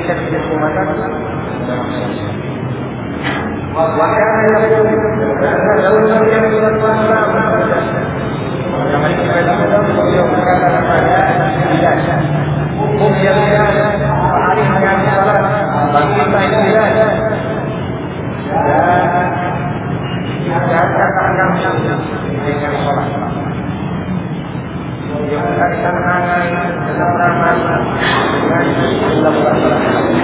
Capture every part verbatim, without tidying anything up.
menjadikan setiap umatkan wakana yaqul karena dalam yang kita paham yang kita dapat beliau berkata kepada Bilal hukum yang hari dengan salat bagi kita ini Bilal dan katakan dengan salat yang kita menangani dalam ramai dengan salat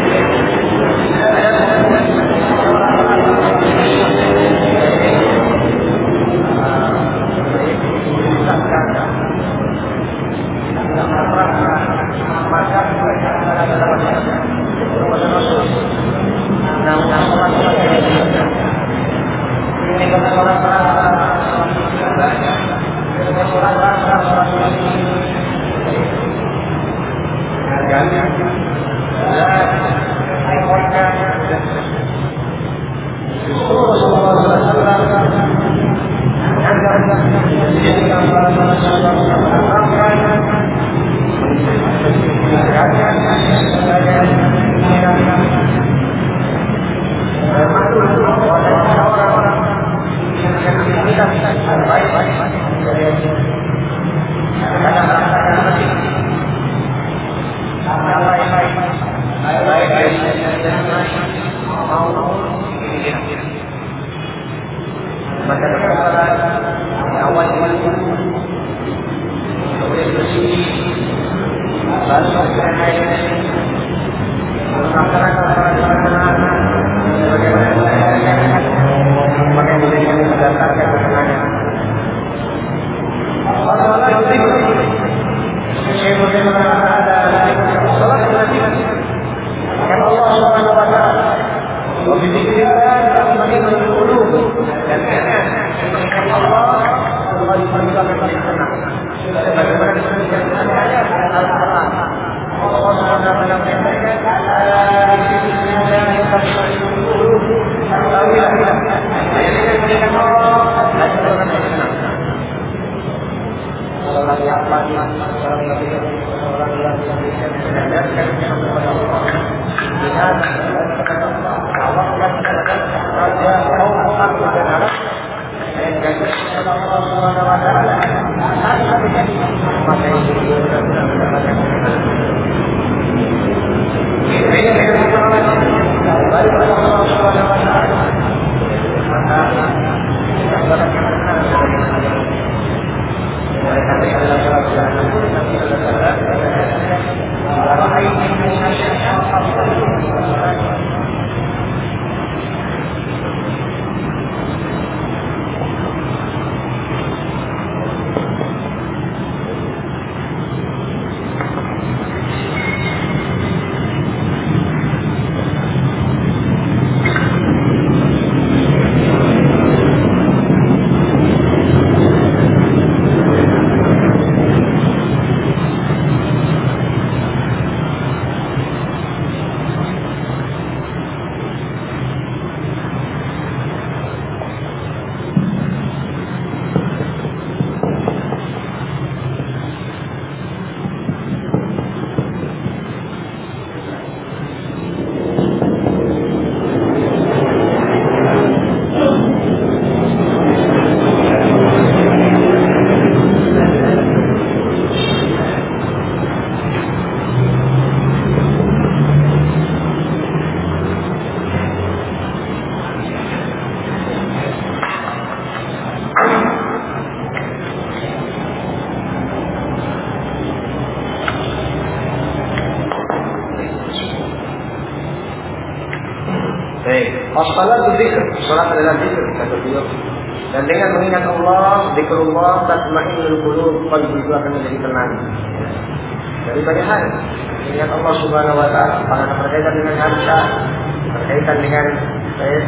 As-salatu dzikr, salat adalah zikr kata beliau. Dan dengan mengingat Allah, zikrullah tatma'innul qulub, qalbu itu akan menjadi tenang. Dari banyak hal, mengingat Allah Subhanahu wa taala, apakah berkaitan dengan harta, berkaitan dengan eh,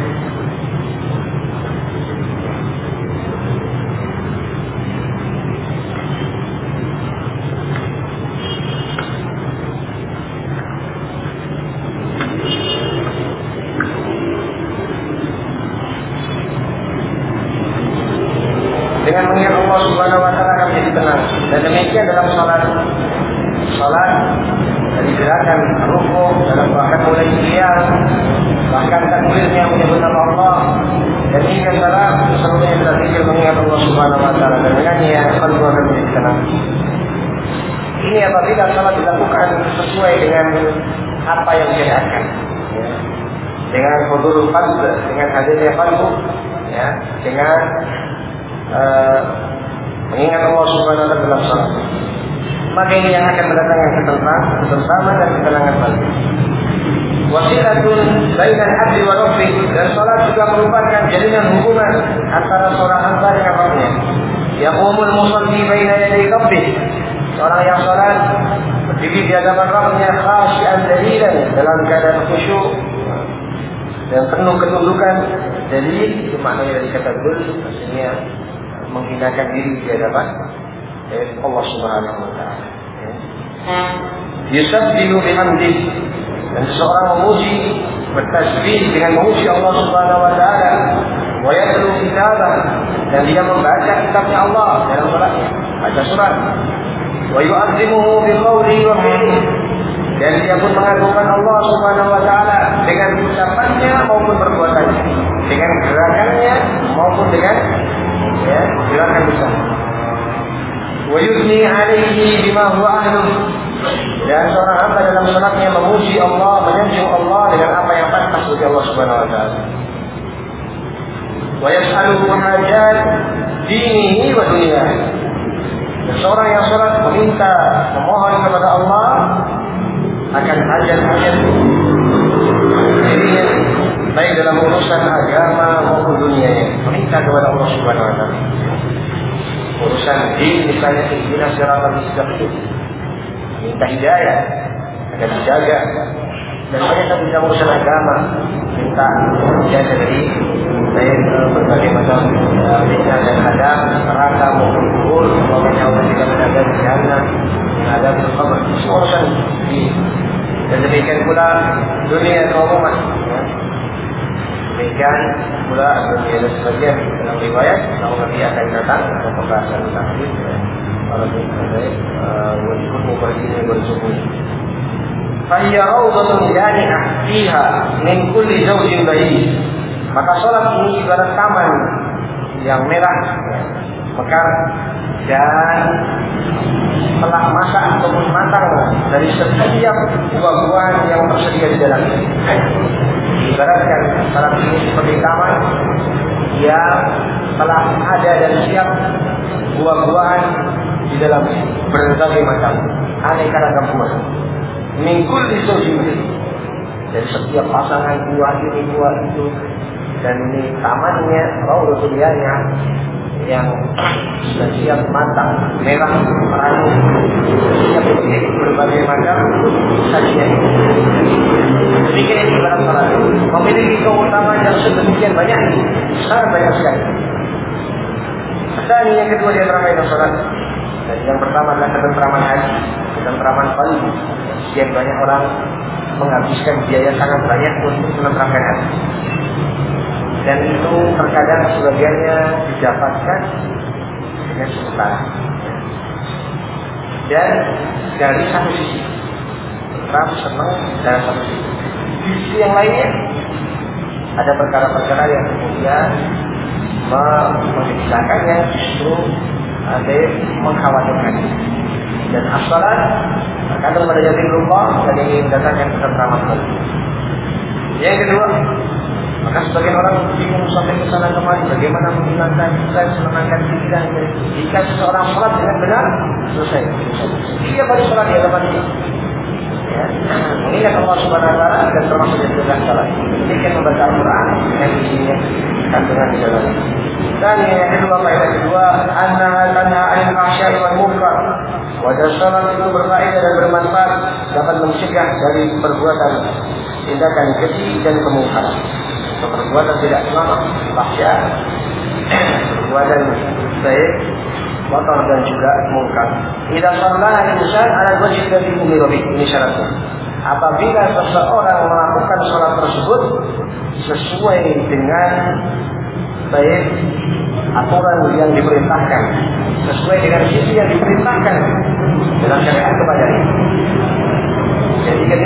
dengan mengingat Allah Subhanahu wa taala akan menjadi tenang. Dan demikian dalam salat. Salat dari gerakan rukuk, dalam bahkan mulai diam, bahkan takbirnya menyebut nama Allah, dan hingga salam seluruhnya berzikir mengingat Allah Subhanahu Wa Taala, dan dengannya qalbu akan menjadi tenang. Ini apabila salat dilakukan sesuai dengan apa yang disyariatkan, ya. Dengan hudurul qalb, dengan hadirnya qalbu, ya, dengan uh, mengingat Allah Subhanahu Wa Taala dalam salat. Maka ini yang akan mendatangkan ketentraman, ketentraman dan ketenangan batin. Wasilatun bainal abdi wa rabbih, dan salat juga merupakan jalinan hubungan antara seorang hamba dengan Rabbnya. Yaqumul musalli baina yaday rabbih, seorang yang salat berdiri di hadapan Rabbnya khasyian dalilan, dalam keadaan khusyuk dan penuh ketundukan. Dalil itu maknanya dari kata dul, maksudnya menghinakan diri di hadapan Allah Subhanahu Wa Taala. Yusabbihu bihamdih, dan seseorang memuji, bertasbih dengan memuji Allah Subhanahu Wa Taala. Wa yatlu kitabah, dan dia membaca kitabnya Allah dalam salatnya, baca surat. Wa yu'azzimuhu biqawlihi wa fi'lihi, dan dia pun mengagungkan Allah Subhanahu Wa Taala dengan ucapannya maupun perbuatannya, dengan gerakannya maupun dengan ya, gerakan lisannya. Wa yuthni 'alaihi bima huwa ahluh, dan seorang hamba dalam salatnya memuji Allah, menyanjung Allah dengan apa yang pantas bagi Allah Subhanahu Wa Taala. Wa yas'aluhu hajat dinihi wa dunyahi, dan seorang yang salat meminta, memohon kepada Allah akan hajat-hajat dirinya, baik dalam urusan agama maupun dunianya, meminta kepada Allah Subhanahu Wa Taala. Urusan din misalnya ihdinas siratal mustaqim, minta hidayah agar dijaga, dan banyak satu dalam urusan agama minta dijaga dari baik berbagai macam fitnah dan adab neraka maupun kubur, maupun yang tidak ada di jannah, ada di kubur, semua urusan din. Dan demikian pula dunia keumuman. Demikian pula ada sebagian dalam riwayat kalau Nabi akan datang untuk pembahasan tentang hadis kalau kita wajib mubadini bersukun. Fahiyya rawdatun jani'ah fiha min kulli zawjin bahij, maka salat ini ibarat taman yang merah, mekar, dan telah masak ataupun matang dari setiap buah-buahan yang tersedia di dalamnya. Ibaratkan salat ini seperti taman yang telah ada dan siap buah-buahan di dalamnya, berbagai macam, aneka ragam buah. Mingkul disojim, dari setiap pasangan buah ini buah itu, dan ini tamannya, rawdatul jannah yang sudah siap matang, merah, merah, siap untuk berbagai macam sajian. Demikian ini dalam salat memiliki keutamaan yang sedemikian banyak, sangat banyak sekali. Dan yang kedua di antara itu salat. Dan yang pertama adalah ketentraman hati, ketentraman qalbi. Sekian banyak orang menghabiskan biaya sangat banyak untuk menenteramkan hati. Dan itu terkadang sebagiannya didapatkan dengan sementara. Dan dari satu sisi, tenteram, senang dari satu sisi. Di sisi yang lainnya, ada perkara-perkara yang kemudian mengisahkannya justru ada yang mengkhawatirkan. Dan as-salat terkadang pada jadi lupa dan ingin mendatangkan ketentraman hati. Yang kedua, maka sebagian orang bingung sampai ke sana kemari bagaimana menghilangkan stres, menenangkan pikiran. Jika seseorang sholat dengan benar, selesai. Dia baru sholat di hadapan dia. Ya, mengingat Allah Subhanahu Wa Taala dan termasuk dari dalam salat. Demikian membaca Al-Quran dengan isinya kandungan di dalamnya. Dan yang kedua, faedah kedua, anna tanha 'anil fahsya'i wal munkar. Wajah salat itu berfaedah dan bermanfaat, dapat mencegah dari perbuatan tindakan keji dan kemungkaran. Perbuatan tidak selamat, fahsya, perbuatan baik, kotor dan juga mungkar. Idza shalla al-insan 'ala al-wajhi alladhi umira bihi, ini syaratnya. Apabila seseorang melakukan salat tersebut sesuai dengan baik aturan yang diperintahkan, sesuai dengan sisi yang diperintahkan dalam syariat kepadanya. Jadi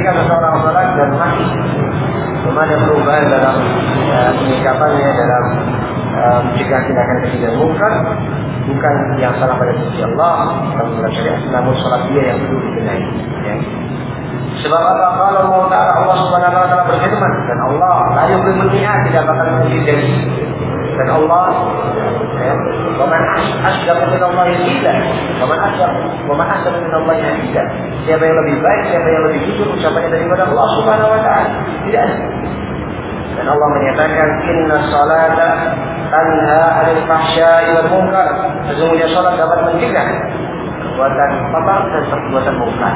ketika seseorang sholat dan mati, memang ada perubahan dalam uh, penyikapannya dalam uh, mencegah tindakan keji dan munkar, bukan yang salah pada sisi Allah dalam syariat, namun sholat dia yang perlu dibenahi. Ya. Sebab apa? Kalau Allah Taala Allah Subhanahu Wa Taala berfirman, dan Allah la yuqimul mi'ad, tidak bakal menjadi janji. Dan Allah, ya, wa man asdaqu min Allah qila, wa man asdaqu wa man asdaqu min Allah hadisa. Siapa yang lebih baik, siapa yang lebih jujur ucapannya daripada Allah Subhanahu Wa Taala? Tidak ada. Dan Allah menyatakan, inna salata tanha 'anil fahsya'i wal munkar. Sesungguhnya salat dapat mencegah perbuatan apa dan perbuatan munkar.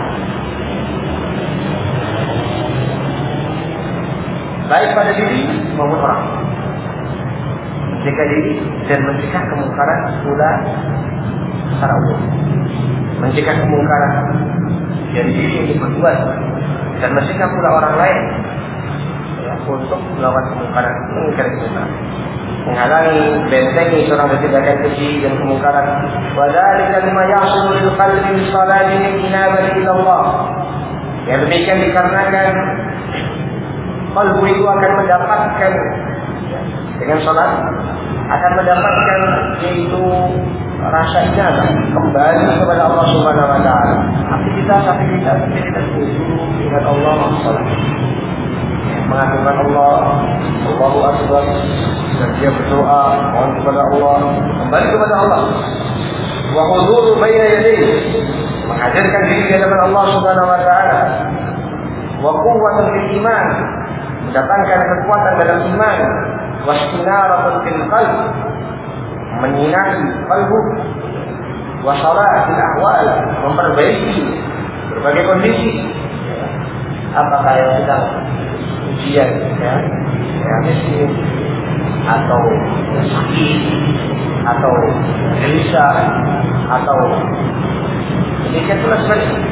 Baik pada diri maupun orang. Mencegah diri dan mencegah kemungkaran pula secara umum. Mencegah kemungkaran dari diri untuk berbuat dan mencegah pula orang lain ya, untuk melawan kemungkaran, mengingkari kemungkaran, menghalangi, bentengi seorang dari tindakan keji dan kemungkaran. Wadzalika mimma yahsulu lil qalbi min salati inabati ila Allah. Yang demikian dikarenakan kalbu itu akan mendapatkan dengan salat akan mendapatkan yaitu rasa inabah kembali kepada Allah Subhanahu Wa Taala. Aktivitas aktivitas aktivitas itu ingat Allah salat, mengagungkan Allah, Allahu Akbar, dan dia berdoa mohon kepada Allah, kembali kepada Allah. Wa huduru baina yadayhi, menghadirkan diri di hadapan Allah Subhanahu Wa Taala. Wa quwwatan fil iman, mendatangkan kekuatan dalam iman. Wastinaratul fil qalb, menyinari kalbu. Wasalatul ahwal, memperbaiki berbagai kondisi. Apakah yang sedang ujian, ya, ya miskin, atau sakit, atau gelisah, atau demikian pula sebaliknya.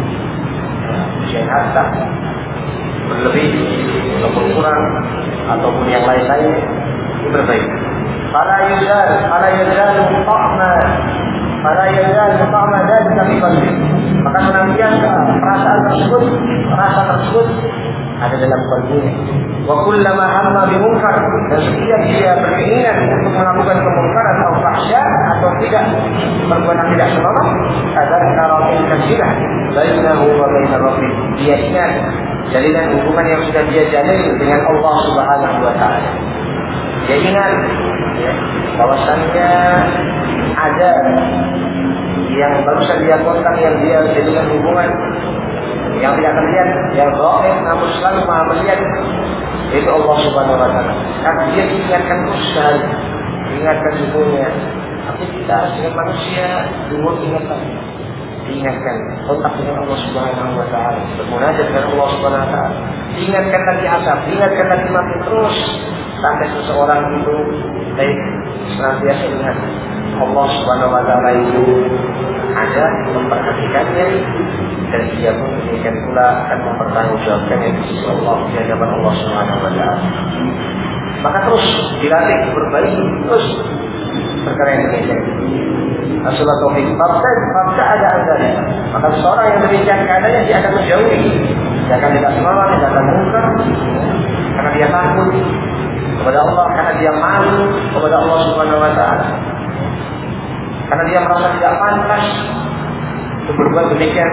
Ujian harta berlebih ataupun kurang ataupun yang lain-lain diperbaiki. Para yuzal, para yuzal ta'ma, para yuzal ta'ma dan kami bagi. Maka senantiasa perasaan tersebut, rasa tersebut ada dalam kalbunya. Wa kullama hamma bi munkar, dan setiap dia berkeinginan untuk melakukan kemungkaran atau fahsya atau tidak perbuatan tidak senonoh, kadang karamin kasilah bainahu wa bain rabbih. Dia ingat jalinan hubungan yang sudah dia jalin dengan Allah Subhanahu Wa Taala. Dia ingat ya, bahwasannya ada yang barusan dia kontak, yang dia jadikan hubungan yang tidak terlihat, yang gaib namun selalu maha melihat, itu Allah Subhanahu Wa Taala. Karena dia diingatkan terus sekali, diingatkan hubungannya. Aktivitas dengan manusia, dulu ingatkan, diingatkan kontak dengan Allah Subhanahu Wa Taala, bermunajat dengan Allah Subhanahu Wa Taala. Diingatkan lagi asap, diingatkan lagi mati terus sampai seseorang itu baik senantiasa ingat Allah Subhanahu Wa Taala itu ada, memperhatikannya, dan dia pun demikian pula akan mempertanggungjawabkannya di sisi Allah di hadapan Allah Subhanahu Wa Taala. Maka terus dilatih, berbaiki terus perkara yang demikian. Rasulullah Taufik Fabda, Fabda ada adanya. Maka seorang yang demikian keadaannya dia akan menjauhi, dia akan tidak senonoh, tidak akan munkar, karena dia takut kepada Allah, karena dia malu kepada Allah Subhanahu Wa Taala, karena dia merasa tidak pantas untuk berbuat demikian,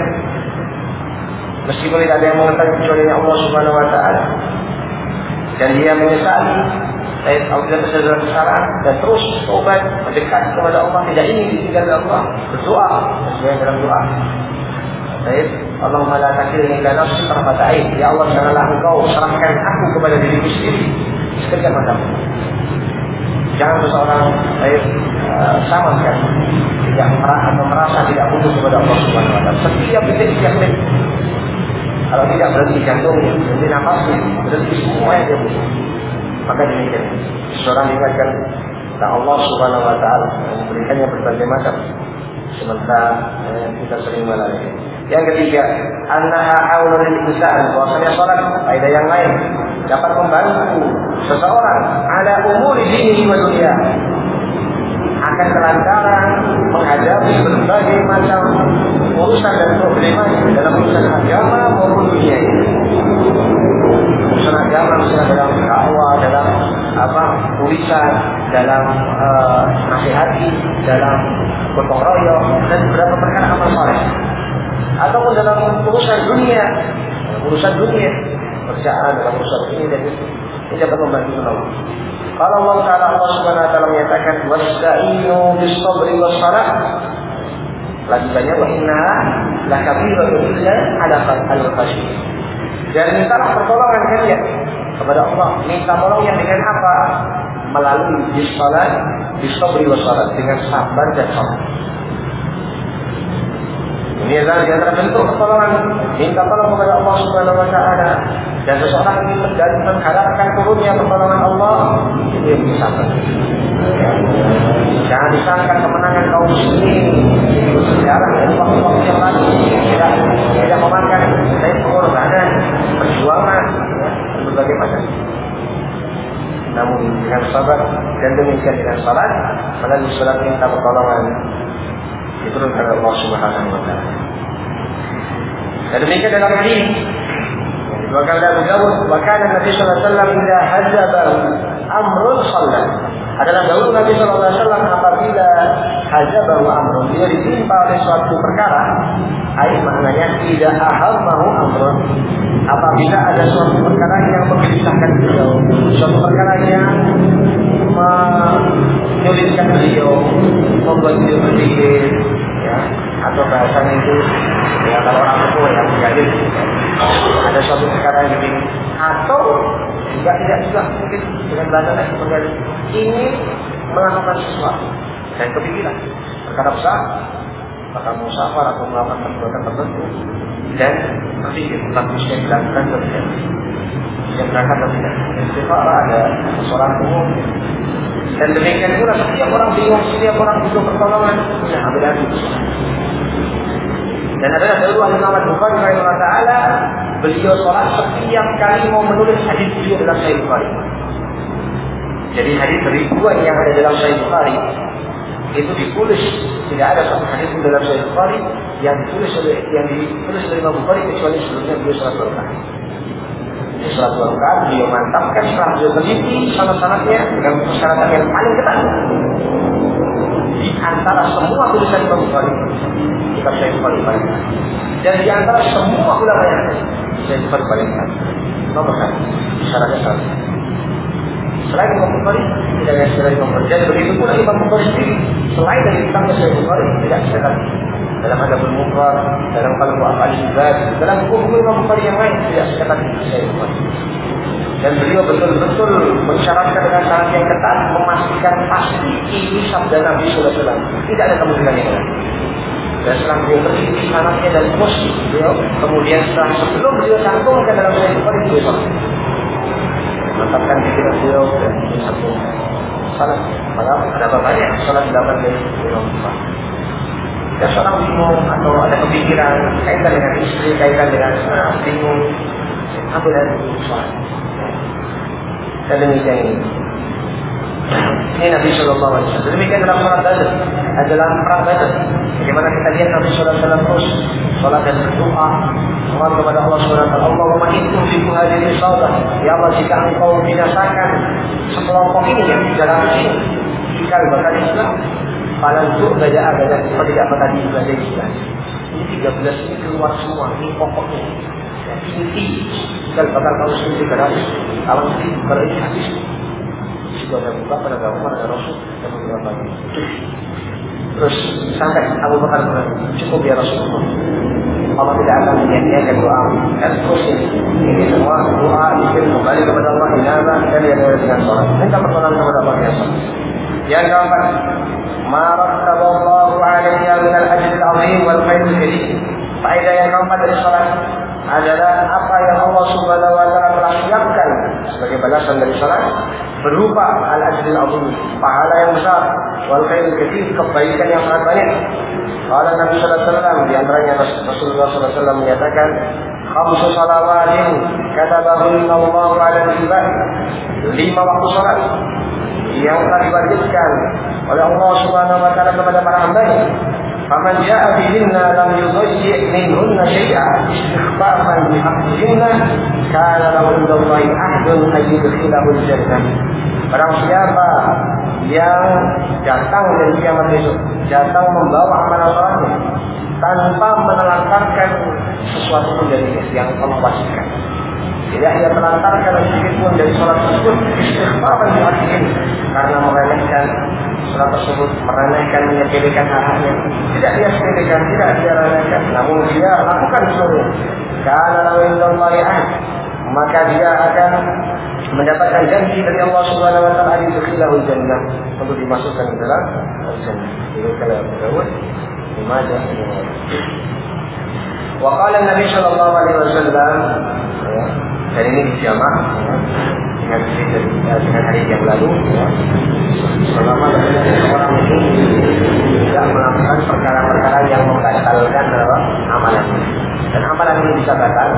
meskipun tidak ada yang mengetahui kecuali Allah Subhanahu Wa Taala, dan dia menyesali baik apabila terjadi kesalahan dan terus tobat mendekat kepada Allah, tidak ingin ditinggalkan Allah, berdoa sesuai dalam doa. Baik, Allahumma la takilni ila nafsi tarfata ain. Ya Allah, janganlah Engkau serahkan aku kepada diriku sendiri sekejap mata. Jangan seseorang baik uh, sama sekali tidak merasa atau merasa tidak butuh kepada Allah Subhanahu Wa Taala. Setiap detik setiap detik, kalau tidak berhenti jantungnya, berhenti nafasnya, berhenti semua yang dia butuh. Maka demikian, seorang ingatkan tentang Allah Subhanahu Wa Taala yang memberikannya berbagai macam, sementara eh, kita sering melalui. Yang ketiga, annaha aulul insan, bahwasanya salat faedah yang lain dapat membantu seseorang ala umuri dinihi wa dunia, akan kelancaran menghadapi berbagai macam urusan dan problema dalam urusan agama maupun dunia ini. lisan, dalam uh, nasihati, dalam gotong royong, dan beberapa perkara amal saleh. Ataupun dalam urusan dunia, urusan dunia, kerjaan, dalam urusan ini dan itu, ini dapat membantu menolong. Kalau Allah Taala Allah Subhanahu Wa Taala menyatakan wasta'inu bis-sabri was-salah. Lanjutannya wa inna lakabiratun illa 'ala al-khashiyin. Dan mintalah pertolongan kalian kepada Allah. Minta tolongnya dengan apa? Melalui bis-salat, bis-sabri was-salah, dengan sabar dan salat. Ini adalah di antara bentuk pertolongan. Minta tolong kepada Allah Subhanahu Wa Taala. Dan seseorang ingin dan mengharapkan turunnya pertolongan Allah, itu yang disampaikan. Jangan disangka kemenangan kaum muslimin sejarah dan waktu-waktu yang lalu tidak tidak memakan dari pengorbanan, perjuangan, berbagai macam. Namun dengan sabar dan demikian dengan salat, melalui salat minta pertolongan diturunkan oleh Allah Subhanahu Wa Taala. Dan demikian dalam hadis Wakil Abu Dawud, wakil Nabi Sallallahu Alaihi Wasallam bila hajabahu amrun sallat. Adalah dahulu Nabi Sallallahu Alaihi Wasallam apabila hajabahu amrun, dia ditimpa oleh suatu perkara, ayat maknanya tidak ahammahu amrun. Apabila ada suatu perkara yang menggelisahkan beliau, suatu perkara yang menyulitkan beliau, membuat beliau berpikir, ya, atau bahasanya itu, ya kalau orang tua yang menjadi ada suatu perkara yang begini, atau juga tidak juga mungkin dengan bahasa lain seperti ingin melakukan sesuatu dan kepikiran perkara besar, maka musafar atau melakukan perbuatan tertentu dan berpikir tentang yang dilakukan atau tidak, yang berangkat atau tidak. Istighfar ada seorang umum. Dan demikian pula setiap orang bingung, setiap orang butuh pertolongan, ya ambil hadis. Dan adalah dahulu Imam Bukhari rahimahullah taala, beliau sholat setiap kali mau menulis hadis beliau dalam Sahih Bukhari. Jadi hadis ribuan yang ada dalam Sahih Bukhari itu ditulis, tidak ada satu hadis pun dalam Sahih Bukhari yang ditulis oleh yang ditulis oleh Imam Bukhari kecuali sebelumnya beliau sholat dua rakaat. Sholat dua rakaat beliau mantapkan setelah beliau teliti sanad-sanadnya dengan persyaratan yang paling ketat. Di antara semua tulisan Imam Bukhari, kitab Sahih Bukhari paling ketat. Dan di antara semua ulama yang Sahih Bukhari paling ketat. Nomor satu, syaratnya satu. Selain Imam Bukhari, tidak ada selain Imam Bukhari. Dan begitu pula Imam Bukhari sendiri, selain dari kitabnya Sahih Bukhari, tidak sekat dalam Adabul Mufrad, dalam Qalbu Al-Ibad, dalam buku-buku Imam Bukhari yang lain tidak sekat Sahih Bukhari. Dan beliau betul-betul mensyaratkan dengan syarat yang ketat, memastikan pasti ini sabda Nabi Sallallahu Alaihi Wasallam, tidak ada kemungkinan yang lain. Dan setelah beliau teliti sanadnya dan terus beliau, kemudian setelah sebelum beliau cantumkan dalam Sahih Bukhari, beliau sholat. Mantapkan pikiran beliau dan satu salat. Malah ada banyak salat dilakukan dari Imam Bukhari. Dan seorang bingung atau ada kepikiran kaitan dengan istri, kaitan dengan nah, bingung, ambil dari sholat. Dan demikian ini. Ini Nabi Sallallahu Alaihi Wasallam. Demikian dalam sholat Badar, adalah perang Badar. Bagaimana kita lihat Nabi Sallallahu Alaihi Wasallam terus sholat dan berdoa, mohon kepada Allah Subhanahu Wa Taala, Allahumma intum fi hadhihi saudah, ya Allah jika engkau binasakan sekelompok ini yang di dalam ini, jika bakal Islam, paling untuk baca adat apa tidak bakal diibadah Islam. Ini tiga belas ini keluar semua, ini pokoknya. Inti dan bakal kaum muslim berada alam ini berarti hadis. Sudah ada buka pada Umar ada Rasul dan beberapa lagi. Terus sampai Abu Bakar berkata, cukup ya Rasulullah. Allah tidak akan menyia-nyiakan doa. Dan terus ini, ini semua doa dikir kembali kepada Allah inaba dan dia ada dengan sholat. Minta pertolongan kepada Allah yang sholat. Yang keempat, ma rattaballahu alaihi min al-ajr al-azim wal khair al-karim. Faedah yang keempat dari sholat adalah apa yang Allah Subhanahu Wa Taala telah siapkan sebagai balasan dari salat berupa al-ajrul azim, pahala yang besar, wal khairul katsir, kebaikan yang sangat banyak. Qala Nabi sallallahu alaihi wasallam, di antaranya Rasulullah sallallahu alaihi wasallam menyatakan, khamsu salawatin katabahunna Allahu 'ala al-ibad. Lima waktu salat yang telah diwajibkan oleh Allah Subhanahu Wa Taala kepada para hamba-Nya. Faman ja'a bihinna lam yudayyi' minhunna syai'an istighfafan bihaqqihinna kana lahu indallahi ahdun ayyudkhilahul jannah. Barang siapa yang datang dari kiamat besok, datang membawa amalan sholatnya tanpa menelantarkan sesuatu pun dari yang Allah wasiatkan, tidak ia menelantarkan sedikit pun dari sholat tersebut, istighfaran di hati ini karena meremehkan sholat tersebut, meremehkan, menyepelekan hak-haknya, tidak dia sepelekan, tidak dia remehkan, namun dia lakukan seluruhnya. Kana lahu indallahi ahd, maka dia akan mendapatkan janji dari Allah Subhanahu wa taala di dalam jannah, untuk dimasukkan ke dalam jannah. Ini kalau Daud dimana ini. Wa qala Nabi sallallahu alaihi wasallam, dan ini dijamak dengan dengan hari yang lalu, selama orang ini tidak melakukan perkara-perkara yang membatalkan dalam amalan, dan amalan ini bisa batal.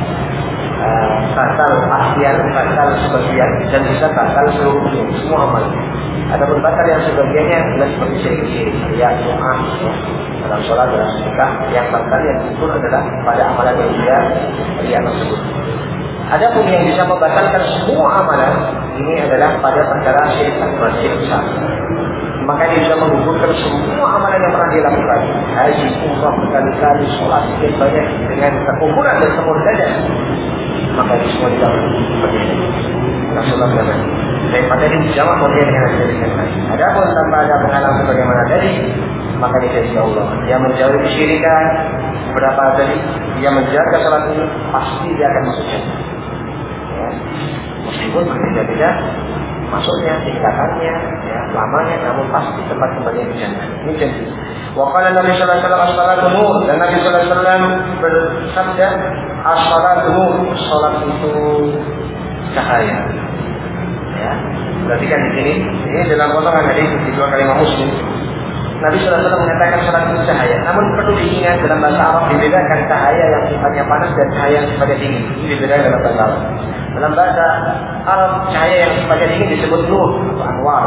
Uh, batal akhir, batal sebagian, dan bisa batal seluruhnya, semua amal. Ada batal yang sebagiannya adalah seperti syirik-syirik, ya, doa, ya, dalam sholat, dalam sedekah. Yang batal yang ukur adalah pada amalan yang dia riya tersebut. Adapun yang bisa membatalkan semua amalan ini adalah pada perkara syirik akbar, syirik besar. Maka dia bisa menggugurkan semua amalan yang pernah dilakukan, haji, umrah, berkali-kali, sholat sekian banyak dengan kekuburan dan kemurtadan. Maka itu semua dilakukan seperti ini. Rasulullah berkata, daripada ini dijawab kemudian dengan hasil yang lain. Adapun tanpa ada penghalang sebagaimana tadi, maka dia dari Allah. Dia menjauhi kesyirikan, berapa tadi, dia menjaga salat ini, pasti dia akan masuk surga. Ya. Meskipun berbeda-beda masuknya, tingkatannya, ya, lamanya, namun pasti tempat kembali ke jannah. Ini janji. Wa qala Nabi sallallahu alaihi wasallam as-salatu nur, dan Nabi sallallahu alaihi wasallam bersabda, as-salatu nur, salat itu cahaya. Ya, perhatikan di sini, ini dalam potongan hadis dua kalimat Muslim. Nabi sallallahu alaihi wasallam mengatakan salat itu cahaya. Namun perlu diingat dalam bahasa Arab dibedakan cahaya yang sifatnya panas dan cahaya yang sifatnya dingin. Ini dibedakan dalam bahasa Arab. Dalam bahasa Arab cahaya yang sifatnya dingin disebut nur atau anwar.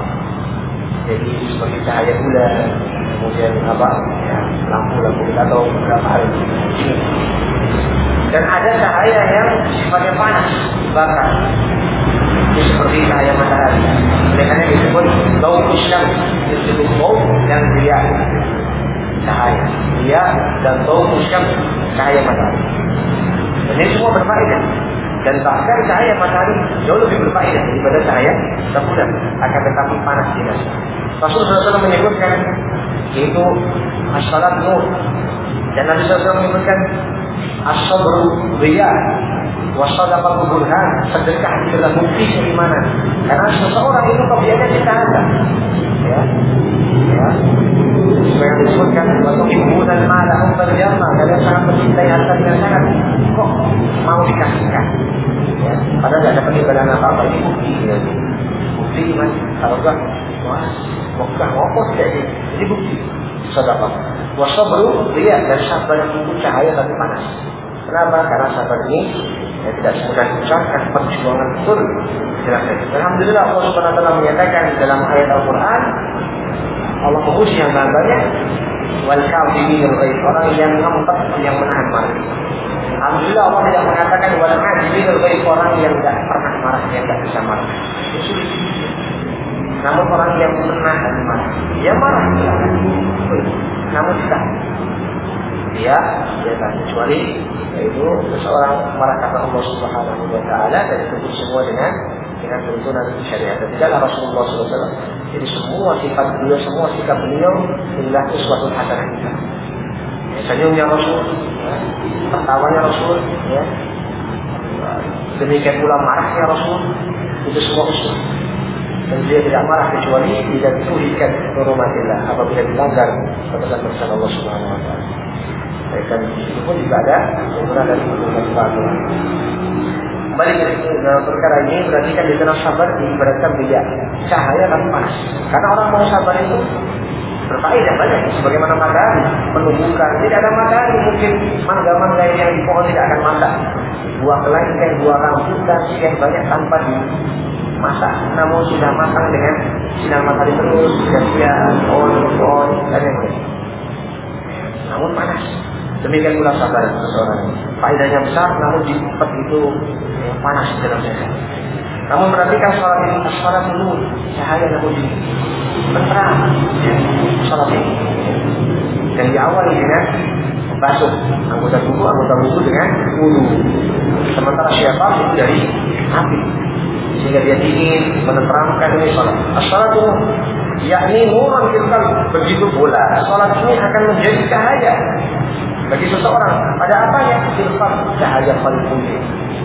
Jadi seperti cahaya bulan, kemudian apa? Ya, lampu-lampu atau beberapa hal ini. Dan ada cahaya yang sifatnya panas, bakar. Itu seperti cahaya matahari. Dengan yang disebut bau syams, disebut bau dan riya. Cahaya, riya dan bau syams, cahaya matahari. Dan ini semua berfaedah. Dan bahkan cahaya matahari jauh lebih berfaedah daripada cahaya rembulan, akan tetapi panas tidak. Rasulullah shallallahu alaihi wasallam menyebutkan yaitu as-salat nur, dan Nabi shallallahu alaihi wasallam menyebutkan as-sabru riya, was-sadaqatu burhan, sedekah adalah bukti keimanan. Karena seseorang itu kebiasaan ditahan, ya, ya. Seperti yang disebutkan, waktu ibu dan malah berjama, kalian sangat mencintai harta dengan sangat, kok mau dikasihkan? Ya, padahal tidak dapat ibadah apa-apa, ini bukti, ya. Bukti iman. Kalau enggak, wah, enggak ngopos kayak gitu. Ini bukti. Sedekah. Wasabru riya, dan sabar itu cahaya tapi panas. Kenapa? Karena sabar ini ya, tidak semudah diucapkan, perjuangan betul. Alhamdulillah Allah Subhanahu wa taala menyatakan dalam ayat Al-Qur'an, Allah memuji yang banyak, wal kafirin al-ghaib, orang yang ngempet, yang menahan marah. Alhamdulillah Allah tidak mengatakan wal kafirin al-ghaib, orang yang tidak pernah marah, yang tidak bisa marah. Itu sulit. Namun orang yang menahan marah, dia marah, namun tidak. Dia, dia tak kecuali yaitu seseorang marah kata Allah Subhanahu wa taala, dan itu semua dengan dengan tuntunan syariat. Dan tidaklah Rasulullah shallallahu alaihi wasallam. Jadi semua sifat beliau, semua sikap beliau adalah uswatun hasanah kita. Ya, senyumnya Rasul, ya, tertawanya Rasul, ya, demikian pula marahnya Rasul, itu semua uswah. Dan dia tidak marah kecuali tidak dituhikan hurumatillah, apabila dilanggar keputusan Allah Subhanahu wa taala. Dan itu pun juga ada ukuran dari hukuman peraturan. Kembali ke perkara ini, berarti kan di dalam sabar diibaratkan biar cahaya tapi panas. Karena orang mau sabar itu berfaedah banyak. Sebagaimana matahari menumbuhkan, tidak ada matahari mungkin mangga-mangga yang di pohon tidak akan masak. Buah kelengkeng, buah rambutan sekian banyak tanpa dimasak, namun sudah matang dengan sinar matahari terus, dan dia on on dan yang lain. Namun panas. Demikian pula sabar seseorang. Faedahnya besar, namun di tempat itu yang panas dalam dada. Namun perhatikan sholat ini, sholat dulu cahaya namun di menerang, ya, sholat ini. Dan diawali dengan basuh anggota tubuh, anggota tubuh dengan wudu. Sementara syaitan itu dari api, sehingga dia dingin, menenteramkan ini sholat. Sholat itu yakni nurun fil qalb. Begitu pula sholat ini akan menjadi cahaya bagi seseorang. Pada apanya? Fil qalb, cahaya qalbnya.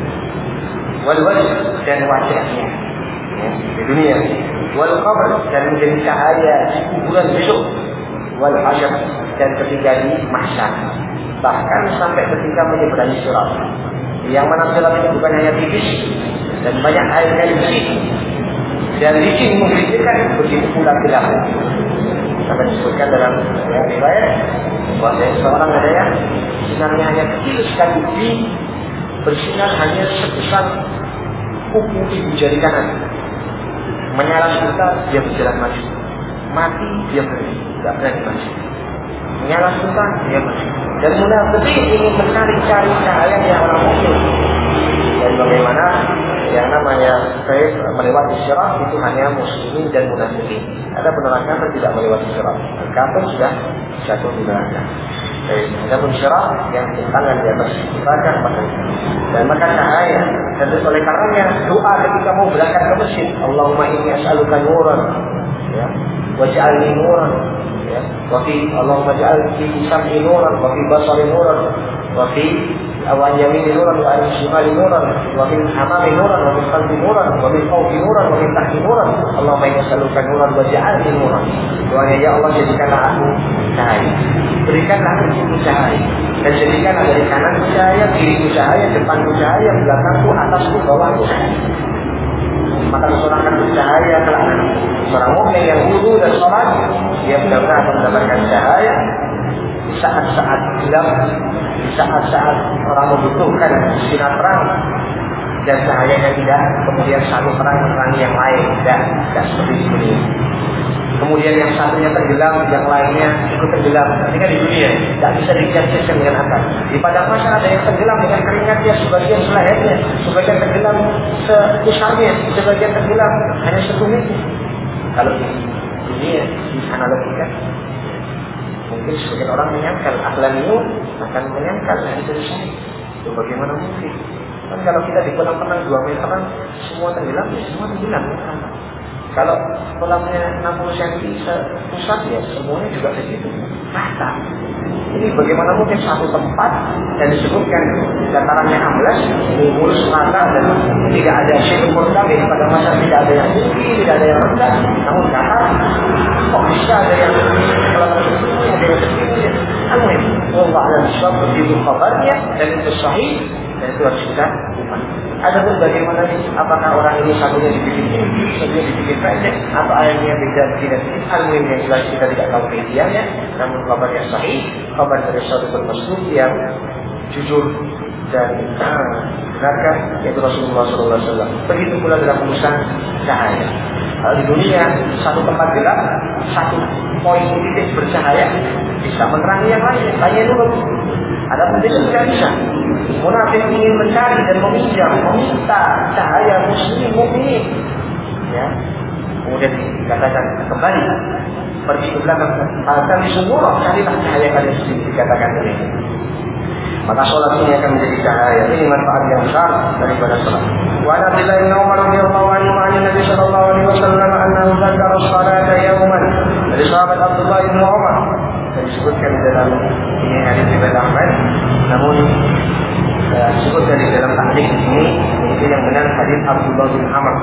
Wal wajh, dan wajahnya, ya, di dunia. Wal qabr, dan menjadi cahaya di kuburan besok. Wal hasyr, dan ketika di mahsyar. Bahkan sampai ketika menyeberangi sirat. Yang mana sirat ini bukan hanya tipis dan banyak airnya di sini. Dan licin menggelincirkan, begitu pula gelap. Sampai disebutkan dalam ya, riwayat bahwa seorang ada yang sinarnya hanya kecil sekali, di bersinar hanya sebesar kuku ibu jari kanan. Menyala sebentar, dia berjalan maju. Mati, dia berhenti, tidak berani maju. Menyala sebentar, dia maju. Dan munafik ingin mencari-cari cahaya yang orang mukmin. Dan bagaimana yang namanya faid melewati sirat itu hanya muslimin dan munafikin. Ada neraka yang tidak melewati sirat. Kafir sudah jatuh di neraka. Ada pun sirat yang tangan di atas neraka dan maka cahaya. Dan oleh karenanya doa ketika mau berangkat ke masjid, Allahumma inni as'aluka nuran, ya, waj'alni nuran, ya, wa fi Allahumma ja'al fi sam'i nuran, wa fi basari nuran, wa fi awan yamini nuran, wa an shimali nuran, wa min amami nuran, wa min qalbi nuran, wa min fawqi nuran, wa min tahti nuran. Allahumma inni as'aluka nuran waj'alni nuran. Doanya, ya Allah, jadikanlah aku cahaya, berikanlah aku cahaya, dan jadikanlah dari kanan cahaya, kiri cahaya, depan cahaya, belakangku, atasku, bawahku. Maka seorang akan bercahaya kelak. Seorang mukmin yang wudu dan sholat, dia benar-benar akan mendapatkan cahaya di saat-saat gelap, di saat-saat orang membutuhkan sinar terang, dan cahayanya tidak kemudian satu terang menerangi yang lain, tidak, tidak seperti di dunia. Kemudian yang satunya tenggelam, yang lainnya ikut tenggelam. Ketika di dunia tidak bisa dikiaskan dengan akal. Di padang mahsyar ada yang tenggelam dengan keringatnya, sebagian selehernya, sebagian tenggelam sepusarnya, sebagian tenggelam hanya setumitnya. Kalau di dunia dianalogikan, mungkin sebagian orang menyangkal, ahlaniyu akan menyangkal hadis ini. Itu bagaimana mungkin? Kan kalau kita di kolam renang dua meteran, semua tenggelam, ya semua tenggelam. Kalau kolamnya enam puluh sentimeter pusat, ya semuanya juga begitu. Rata. Ini bagaimana mungkin satu tempat dan disebutkan datarannya amblas, mulus rata, dan tidak ada syekh murtabi, pada masa tidak ada yang tinggi, tidak ada yang rendah, namun kata kok bisa ada yang kalau tinggi, ada yang tinggi. Amin. Allah alam syab, begitu kabarnya, dan itu sahih, dan itu harus kita lupa. Adapun bagaimana nih, apakah orang ini satunya dibikin tinggi, satunya dibikin pendek, atau ayatnya beda tidak al-muhim yang jelas kita tidak tahu rinciannya, namun kabar yang sahih, kabar dari suatu termasuk yang jujur dan benarkah, yaitu Rasulullah shallallahu alaihi wasallam. Begitu pula dalam urusan cahaya. Kalau di dunia satu tempat gelap, satu poin titik bercahaya bisa menerangi yang lain, lainnya dulu. Ada pendidikan tidak bisa. Munafik ingin mencari dan meminjam, meminta cahaya muslim mukmin. Ya. Kemudian dikatakan kembali pergi ke belakang. Kami semua carilah cahaya kalian sendiri, dikatakan ini. Maka sholat ini akan menjadi cahaya. Ini manfaat yang besar daripada sholat. Wa Abdullah bin Umar radhiyallahu anhu an Nabi sallallahu alaihi wasallam annahu dzakara shalata yawman. Dari sahabat Abdullah bin Umar yang disebutkan dalam ini hadis riwayat Ahmad, namun uh, disebutkan di dalam tahqiq ini mungkin yang benar hadis Abdullah bin Umar.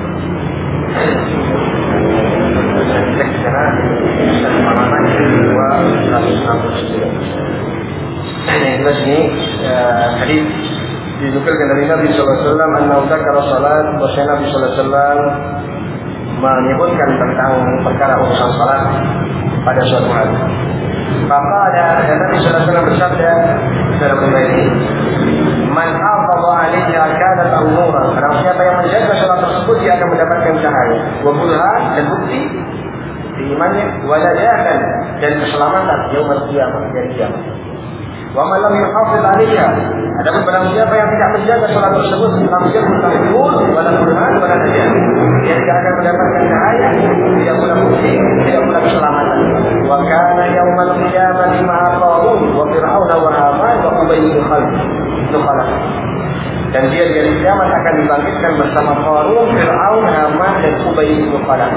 Teks secara pemahaman dua ratus enam puluh sembilan. Yang jelas ini uh, hadis dinukilkan dari Nabi sallallahu alaihi wasallam annahu dzakara salat, bahwa Nabi sallallahu alaihi wasallam menyebutkan tentang perkara urusan salat pada suatu hari. Maka ada dan Nabi sallallahu alaihi wasallam bersabda dalam riwayat ini, "Man hafadha 'alaiha kanat nuran." Barang siapa yang menjaga salat tersebut, dia akan mendapatkan cahaya. Wa burhan, dan bukti imannya, wa najatan, dan keselamatan yaumul qiyamah, dari kiamat. Wa man lam yuhafiz 'alaiha. Adapun barang siapa yang tidak menjaga salat tersebut, lam yakun lahu nur wa la burhan wa la najah. Dia tidak akan mendapatkan cahaya, tidak pula bukti, tidak pula keselamatan. Wa kana yaumal qiyamati ma'a Qarun wa Fir'aun wa Haman wa Ubay bin Khalaf. Dan dia di hari kiamat akan dibangkitkan bersama Qarun, Fir'aun, Haman dan Ubay bin Khalaf.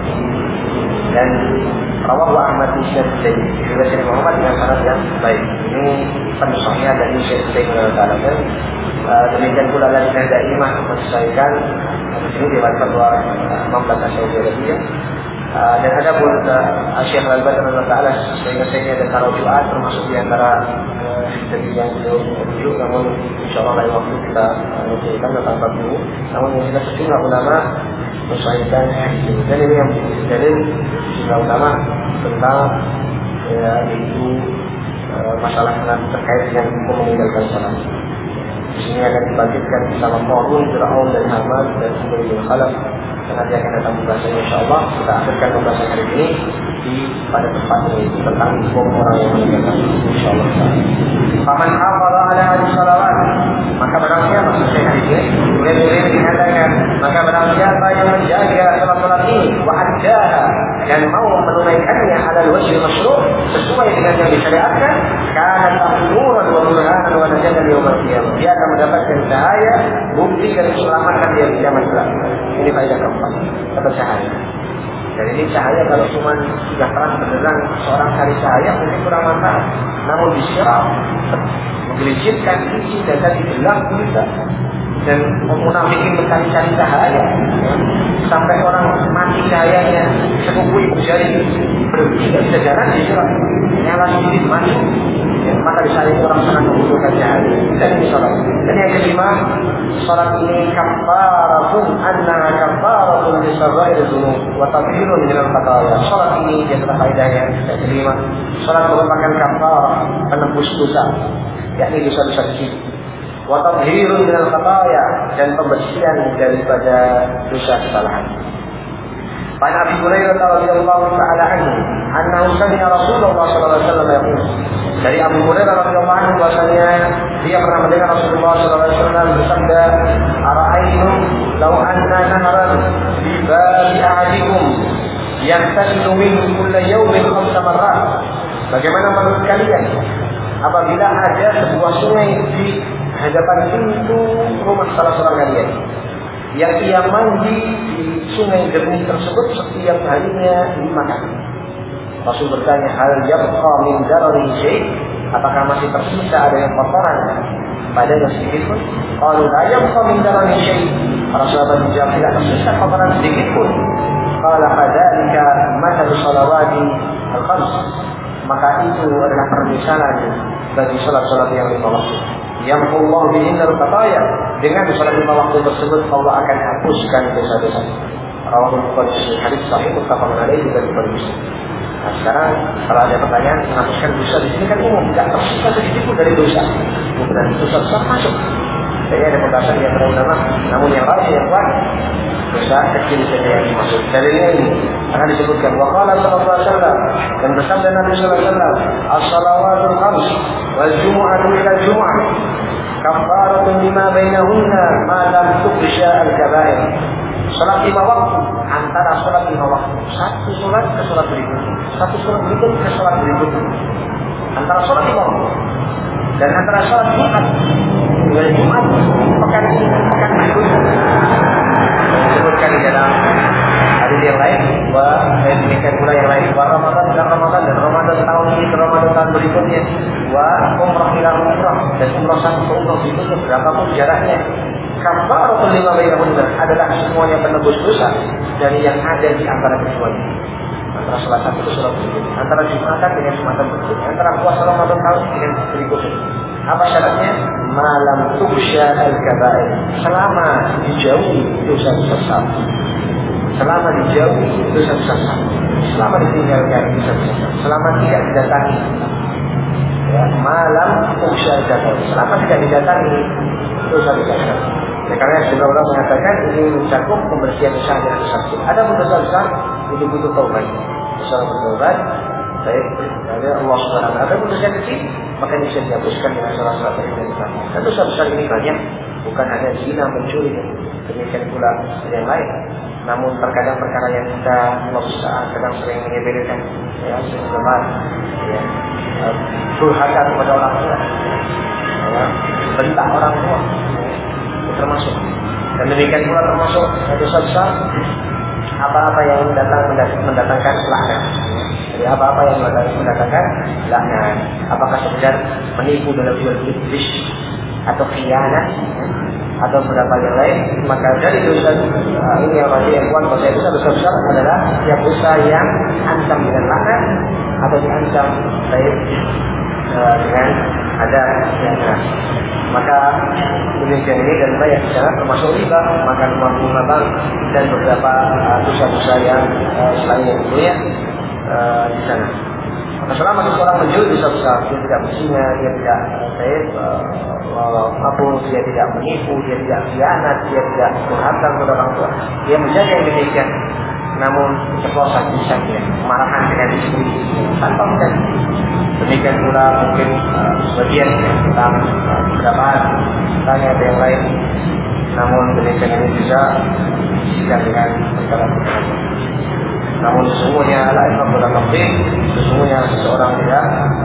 Dan rawahu Ahmad bin Syekh juga Syekh Muhammad dengan sanad yang baik. Ini penulisnya dari Syekh Syekh Al-Taala. Demikian pula dari Syekh Daimah menyesuaikan di sini di fatwa Imam Batas Saudi Arabia. Dan ada pun Syekh Al-Albani Al-Taala sehingga Syekhnya ada tarujuat termasuk di antara hadis yang beliau rujuk, namun insyaallah lain waktu kita menunjukkan tentang bab ini. Namun yang kita sejumlah ulama menyesuaikan hadis ini. Dan ini yang dalil sejumlah ulama tentang ya, itu e, masalah terkait dengan hukum meninggalkan salat. Di sini akan dibangkitkan bersama Qarun, Fir'aun dan Haman dan Ubay bin Khalaf. Dan nanti akan datang pembahasannya insyaallah. Kita akhirkan pembahasan hari ini di pada tempat ini tentang hukum orang yang meninggalkan insyaallah. Faman hafadha ala hadis salawat, maka barang siapa maksudnya hadis ini boleh-boleh dikatakan maka barang siapa yang menjaga salat-salat ini wa addaha dan mau menunaikannya halal wajhi masyru' sesuai dengan yang disyariatkan, kana tahnuran wa burhanan wa najatan yaumil qiyamah. Dia akan mendapatkan cahaya, bukti dan keselamatan di hari kiamat kelak. Ini faedah keempat, dapat cahaya. Dan ini cahaya kalau cuma sudah terang benderang seorang cari cahaya mungkin kurang manfaat. Namun disiram, menggelincirkan isi dan tadi gelap bisa. Dan munafikin mencari-cari cahaya, ya. Sampai orang mati cahayanya sepupu ibu jari berhenti tidak bisa jalan disiram, nyala sedikit mati. Ya, maka di saat itu orang sangat membutuhkan cahaya. Dan ini sholat. Dan yang kelima, sholat ini kafaratun anna kafaratun lisaghairi dzunub wa tathhirun minal khataya. Sholat ini dia telah faedahnya. Yang kelima, sholat merupakan kafarah penembus dosa, yakni dosa-dosa kecil. Wa tathhirun minal khataya, dan pembersihan daripada dosa kesalahan. Pada Abi Hurairah radhiyallahu taala anhu, annahu sami'a Rasulullah sallallahu alaihi wasallam yaqul. Dari Abu Hurairah radhiyallahu anhu bahwasanya dia pernah mendengar Rasulullah sallallahu alaihi wasallam bersabda, "Ara'aytum law anna naharan bi babi ahadikum yantasilu minhu kulla yawmin khamsa marrat." Bagaimana menurut kalian apabila ada sebuah sungai di hadapan pintu rumah salah seorang kalian yang ia mandi di sungai jernih tersebut setiap harinya lima kali? Rasul bertanya, hal yabqa min darari syai', apakah masih tersisa ada yang kotoran padanya sedikit pun? Qalu la yabqa min darari syai'. Para sahabat menjawab, tidak tersisa kotoran sedikit pun. Qala fadzalika mathal salawati al-khams. Maka itu adalah permisalan bagi salat-salat yang lima waktu. Yamhullahu bihinnal khataya. Dengan salat lima waktu tersebut Allah akan hapuskan dosa-dosa. Rawahul Bukhari, hadis sahih muttafaqun alaihi juga Bukhari Muslim. Nah, sekarang kalau ada pertanyaan menghapuskan dosa di sini kan umum, tidak tersisa sedikit pun dari dosa. Kemudian dosa besar masuk. Jadi ada pembahasan yang ulama, namun yang lain yang kuat dosa kecil saja yang masuk. Dalilnya ini akan disebutkan waqala sallallahu alaihi wasallam, dan bersabda Nabi sallallahu alaihi wasallam, as-salawatul khams wal jumu'atu ila jumu'ah kafaratun lima bainahunna ma lam tughsha al-kaba'ir. Salat lima waktu, antara salat lima waktu, satu salat ke salat berikutnya, satu salat berikut ke salat berikutnya, antara salat lima waktu dan antara salat Jumat dengan Jumat pekan ini pekan berikutnya. Disebutkan di dalam hadis yang lain, bahwa saya demikian pula yang lain, bahwa Ramadan dan Ramadan dan Ramadan tahun ini ke Ramadan tahun berikutnya, bahwa umrah ila umrah dan umrah satu ke umrah berikutnya berapapun jaraknya. Kafaratul lima bainahunna adalah semuanya penebus dosa dari yang ada di antara keduanya. Antara salah satu ke salah berikutnya, antara Jumatan dengan Jumatan berikutnya, antara puasa Ramadan tahun dengan berikutnya. Apa syaratnya? Malam tughsha al-kaba'ir. Selama dijauhi dosa besar. Selama dijauhi dosa besar. Selama ditinggalkan dosa besar. Selama tidak didatangi. Ya, malam tughsha al-kaba'ir. Selama tidak didatangi dosa besar. Ya, karena sebagian orang mengatakan ini mencakup pembersihan dosa dan dosa kecil. Ada dosa besar itu butuh taubat. Dosa bertaubat baik dari Allah Subhanahu wa taala. Ada dosa kecil maka bisa dihapuskan dengan salah satu yang besar. Dan dosa besar ini banyak, bukan hanya zina, mencuri, demikian pula yang lain. Namun terkadang perkara yang kita berusaha kadang sering menyebelkan, ya, segemar, ya, durhaka kepada orang tua, ya, bentak orang tua, ya, termasuk. Dan demikian pula termasuk dosa besar apa-apa yang datang mendatangkan laknat. Jadi apa-apa yang mendatangkan laknat, apakah sekedar menipu dalam jual beli bisnis atau khianat atau beberapa yang lain, maka dari dosa uh, ini yang masih yang kuat bahasa dosa dosa besar adalah setiap dosa yang ancam dengan laknat atau diancam baik uh, dengan ada yang keras. Maka demikian ini dan banyak di sana termasuk riba, makan uang bunga bank dan beberapa uh, dosa-dosa yang uh, selain yang tentunya uh, di sana. Maka selama seorang menjual dosa besar, dia tidak berzina, dia tidak baik, uh, mabuk, dia tidak menipu, dia tidak khianat, dia tidak durhaka kepada orang tua, dia menjaga yang demikian. Namun keceplosan bisa dia kemarahan dengan istri tanpa menjadi. Demikian pula mungkin uh, sebagian tentang uh, keberapaan, tanya ada yang lain. Namun demikian ini bisa disisikan dengan perkara-perkara. Namun sesungguhnya la ilaha illallah, sesungguhnya seseorang tidak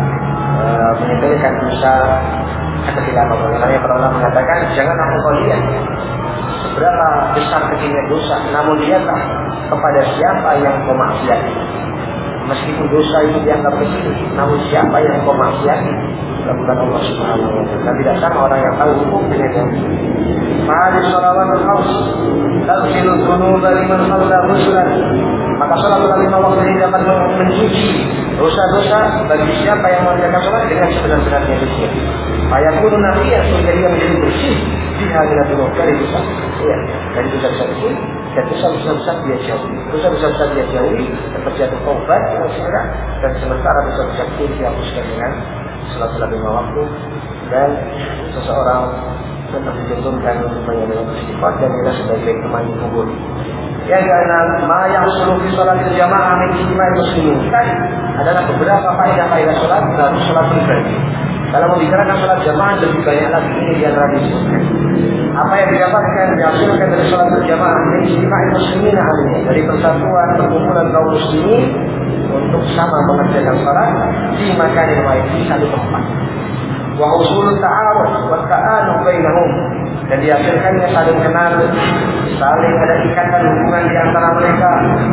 uh, menyepelekan dosa kecil apapun. Makanya para ulama mengatakan janganlah engkau lihat seberapa besar kecilnya dosa, namun lihatlah kepada siapa yang kau maksiati. Meskipun dosa itu dianggap kecil, namun siapa yang kau maksiati bukan Allah Subhanahu wa taala. Tidak sama orang yang tahu hukum dengan yang Ma'adis salawatul khams taghsilu dhunuba liman khalla huslan. Maka salat lima waktu ini dapat mencuci dosa-dosa bagi siapa yang mengerjakan salat dengan sebenar-benarnya dosa. Ayakun nafiyah sehingga dia menjadi bersih dia bila dulu dari dosa. Ya, dari dosa-dosa kecil dan dosa-dosa besar dia jauhi. Dosa-dosa besar dia jauhi dan terjatuh taubat dengan segera, dan sementara dosa-dosa kecil dihapuskan dengan salat lima waktu. Dan seseorang tetap dicontohkan untuk banyak istighfar dan kita sebagai teman kubur. Yang keenam, ma yahsulu fi shalatil jamaah min ijtima'il muslimin. Adalah beberapa faedah-faedah salat dalam salat pribadi. Kalau membicarakan salat jamaah lebih banyak lagi, ini di antara disebutkan. Apa yang didapatkan dihasilkan dari salat berjamaah min ijtima'il muslimin alaihi, dari persatuan perkumpulan kaum muslimin untuk sama mengerjakan salat di makan yang baik di satu tempat. Wa usul ta'aruf wa ta'aluf bainahum, dan dihasilkannya saling kenal, saling ada ikatan hubungan di antara mereka.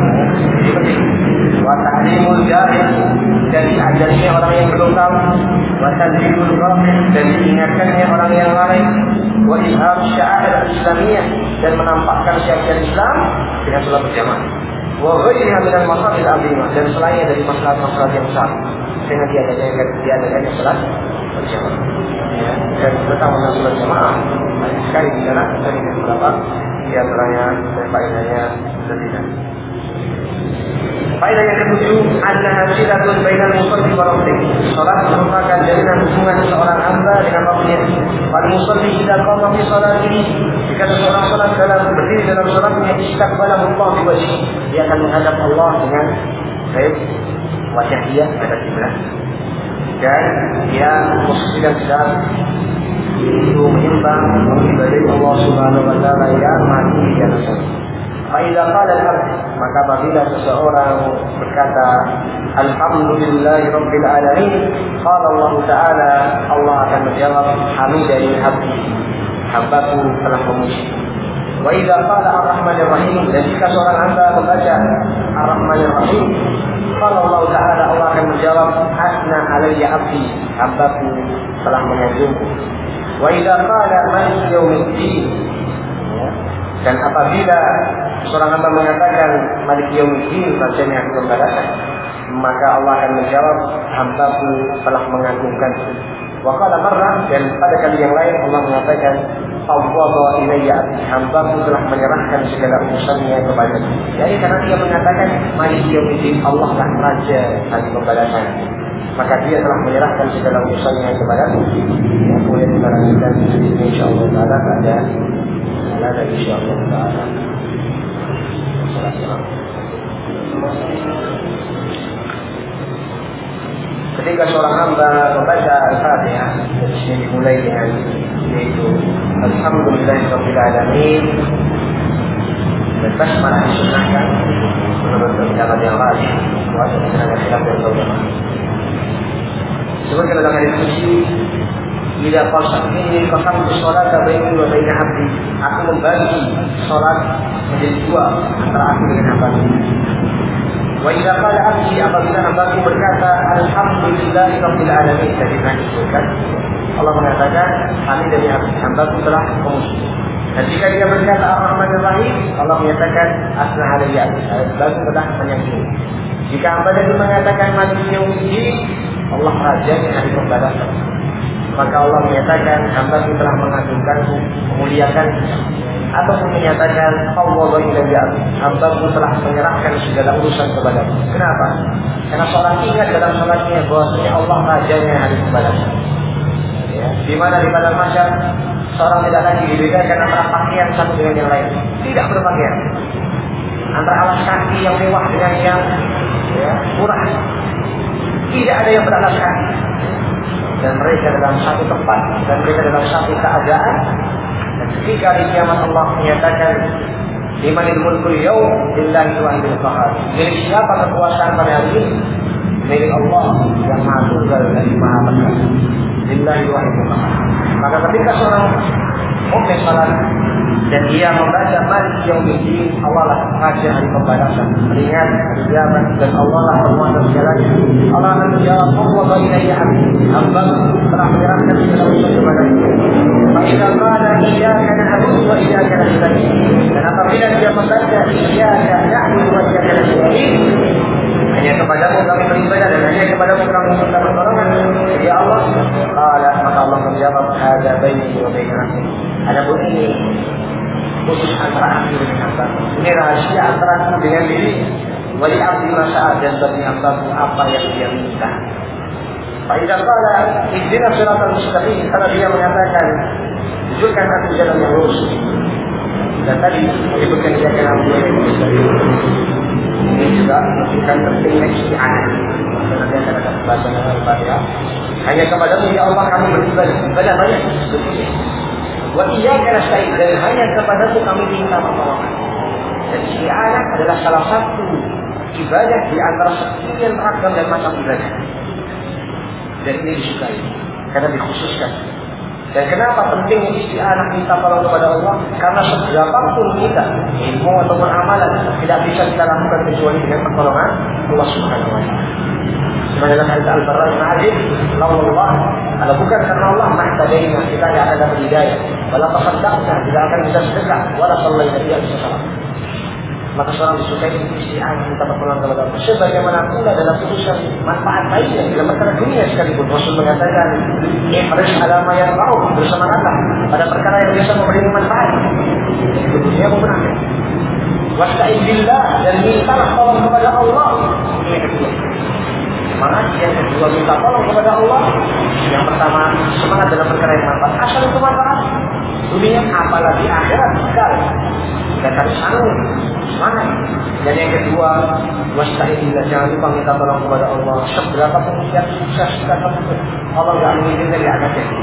Wa ta'limul jahil, dan diajarnya orang yang belum tahu. Wa tadribul ghafil, dan diingatkannya orang yang lalai. Wa izhar sya'air islamiyah, dan menampakkan syiar Islam dengan salat berjamaah. Wa ghayriha minal masalih al-'azimah, dan selainnya dari masalah-masalah yang besar dengan diadakannya diadakannya salat berjamaah. Ya, dan tentang masalah salat jamaah banyak sekali di sana, dari beberapa di antaranya dan faedahnya dan tidak. Faedah yang ketujuh, annaha silatun bainal musalli wa rabbih. Salat merupakan jalinan hubungan seorang hamba dengan Rabbnya. Wal musalli idza qama fi salatihi, jika seorang salat dalam berdiri dalam salatnya, istaqbalahu Allah bi wajhi, dia akan menghadap Allah dengan baik wajah dia menghadap kiblat. Dan dia posisikan sedang itu menyembah mengibadati Allah Subhanahu wa taala yang mati di atasnya. Fa'idha qala al-abd, maka apabila seseorang berkata alhamdulillahi rabbil alamin, qala Allah Ta'ala, Allah akan menjawab hamidani abdi, hambaku telah memuji. Wa idza qala ar-rahmanir rahim, dan jika seorang hamba membaca ar-rahmanir rahim, qala Allah Ta'ala, Allah akan menjawab asna alayya abdi, hambaku telah menyanjungku. Wa idza qala maliki yaumiddin, dan apabila seorang hamba mengatakan Malik Yaumiddin, bacanya pembalasan, maka Allah akan menjawab hambaku telah mengagungkanku. Wa qala marrah, dan pada kali yang lain Allah mengatakan fawwada ilayya abdi, hambaku telah menyerahkan segala urusannya kepadaku. Jadi karena dia mengatakan Malik Yaumiddin, Allah lah raja hari pembalasan, maka dia telah menyerahkan segala urusannya kepadaku. Ya, boleh kita lanjutkan insyaallah taala pada ada insyaallah taala. Assalamualaikum. Ketika seorang hamba membaca Al-Fatihah, dari sini dimulai dengan yaitu Alhamdulillahirabbil alamin. Dan basmalah disunnahkan menurut pendapat yang lain. Kuasa kesenangan khilaf dan ulama. Sebutkan dalam hadis qudsi, "Idza qasamni qasamtu sholata baini wa baina 'abdi." Aku membagi salat menjadi dua antara aku dengan hamba-Ku. Wa idza qala 'abdi, apabila hamba-Ku berkata alhamdulillahirabbil alamin, jadi disebutkan Allah mengatakan kami dari hamba-Ku telah memuji. Dan jika dia berkata Ar-Rahmanir Rahim, Allah menyatakan asna alayya, hamba-Ku telah menyanjung. Jika hamba tadi mengatakan Maliki Yaumiddin, Allah rajanya hari pembalasan, maka Allah menyatakan hamba-Ku telah mengagungkanku, memuliakanku. Ataupun menyatakan Allah ilayya, hamba-Ku telah menyerahkan segala urusan kepadaku. Kenapa? Karena seorang ingat dalam salatnya bahwasanya Allah rajanya hari pembalasan. Ya, di mana di padang mahsyar seorang tidak lagi dibedakan antara pakaian satu dengan yang lain, tidak berpakaian, antara alas kaki yang mewah dengan yang ya, murah, tidak ada yang beralas kaki, dan mereka dalam satu tempat dan mereka dalam satu keadaan. Dan ketika di kiamat Allah menyatakan limanil mulkul yaum lillahi wahidil qahhar, milik siapa kekuasaan pada hari ini? Milik Allah yang Maha Tunggal dan Maha Perkasa. Lillahi wahidil qahhar. Maka ketika seorang mukmin salat dan dia membaca Maliki Yaumiddin, Allah lah raja hari pembalasan, meringat hari kiamat, dan Allah lah penguasa segalanya. Allah akan menjawab, Allah ilayya abdi, hamba telah menyerahkan segala urusan kepadaku. Maka qala iyyaka na'budu wa iyyaka nasta'in. Dan apabila dia membaca iyyaka na'budu wa iyyaka nasta'in, hanya kepadamu kami beribadah dan hanya kepadamu kami meminta pertolongan, ya Allah. Qala, maka Allah menjawab, hadza baini wa baina 'abdi. Adapun ini khusus antara aku dengan hamba. Ini rahasia antara aku dengan diri. Wali abdi masa'ad, dan bagi hamba apa yang dia minta. Fa idza qala ihdinas siratal mustaqim, kalau dia mengatakan tunjukkan aku jalan yang lurus. Dan tadi menyebutkan dia akan ambil yang mustaqim. Ini juga menunjukkan pentingnya isti'anah. Karena dia akan ada pembahasan dengan Al-Fatihah. Hanya kepadamu ya Allah kami beribadah. Ibadah banyak. Wa iyyaka nasta'in, dan hanya kepadamu kami minta pertolongan. Dan isti'anah adalah salah satu ibadah di antara sekian ragam dan macam ibadah. Dan ini disukai karena dikhususkan. Dan kenapa pentingnya isti'anah minta tolong kepada Allah? Karena seberapapun kita ilmu ataupun amalan tidak bisa kita lakukan kecuali dengan pertolongan Allah Subhanahu wa taala. Sebenarnya dalam hadis Al-Barra bin Azib, "Laullah, kalau bukan karena Allah, mahtadaina, kita tidak akan dapat hidayah. Wala tasaddaqna, tidak akan bisa sedekah, wala sallaina, tidak bisa salat." Maka seorang disukai isti'anah minta pertolongan kepada Allah. Sebagaimana pula dalam urusan manfaat lainnya dalam perkara dunia sekalipun, Rasul mengatakan, "Ihris ala ma yanfa'uk," bersemangatlah pada perkara yang bisa memberi manfaat di dunia maupun akhirat. Wasta'in billah, dan mintalah tolong kepada Allah. Ini kedua. Semangat yang kedua minta tolong kepada Allah. Yang pertama semangat dalam perkara yang manfaat, asal itu manfaat dunia apalagi akhirat sekali. Dan harus sanggup semangat. Dan yang kedua, wasta'in billah, jangan lupa minta tolong kepada Allah. Seberapa pun dia sukses kita temukan, Allah nggak mengizinkan dia akan jadi.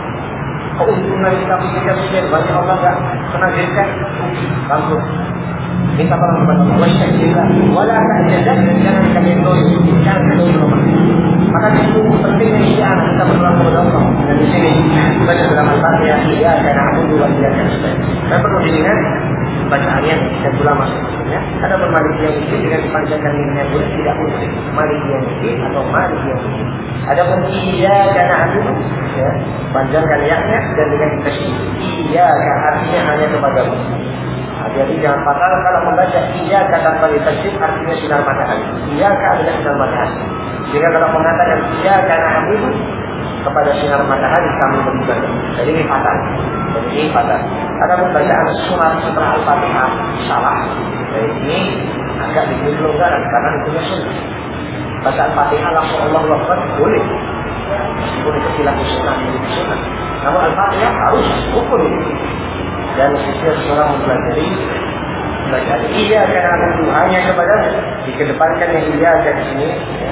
Keuntungan kita pikirkan sekian banyak, Allah nggak menakdirkan bangkrut. Minta tolong kepada Allah. Wasta'in billah, wala ta'jazan, jangan kalian dolim, jangan kalian lemah. Maka itu pentingnya isti'anah kita berdoa kepada Allah. Dan di sini baca dalam Al-Fatihah, iyyaka na'budu wa iyyaka nasta'in. Dan perlu diingat bacaannya dan ulama sebetulnya ada bermalik yang ini dengan dipanjangkan linknya boleh, tidak boleh malik yang ini atau malik yang ini. Ada pun iyyaka na'budu, ya, panjangkan yaknya dan dengan tasydid. Iyyaka artinya hanya kepadamu. Jadi jangan fatal kalau membaca iyyaka tanpa tasydid, artinya sinar matahari. Iyyaka adalah sinar matahari. Jika kalau mengatakan iyyaka na'budu, kepada sinar matahari kami beribadah. Jadi ini fatal. Jadi ini fatal. Ada pembacaan surat setelah Al-Fatihah salah. Jadi ini agak diberi kelonggaran karena itu sunnah. Baca Al-Fatihah langsung Allahu Akbar boleh. Meskipun itu khilaf sunnah, itu sunnah. Namun Al-Fatihah harus rukun ini. Dan setiap seorang mempelajari bacaan iyyaka na'budu hanya kepada dikedepankan yang iyyaka di sini, ya.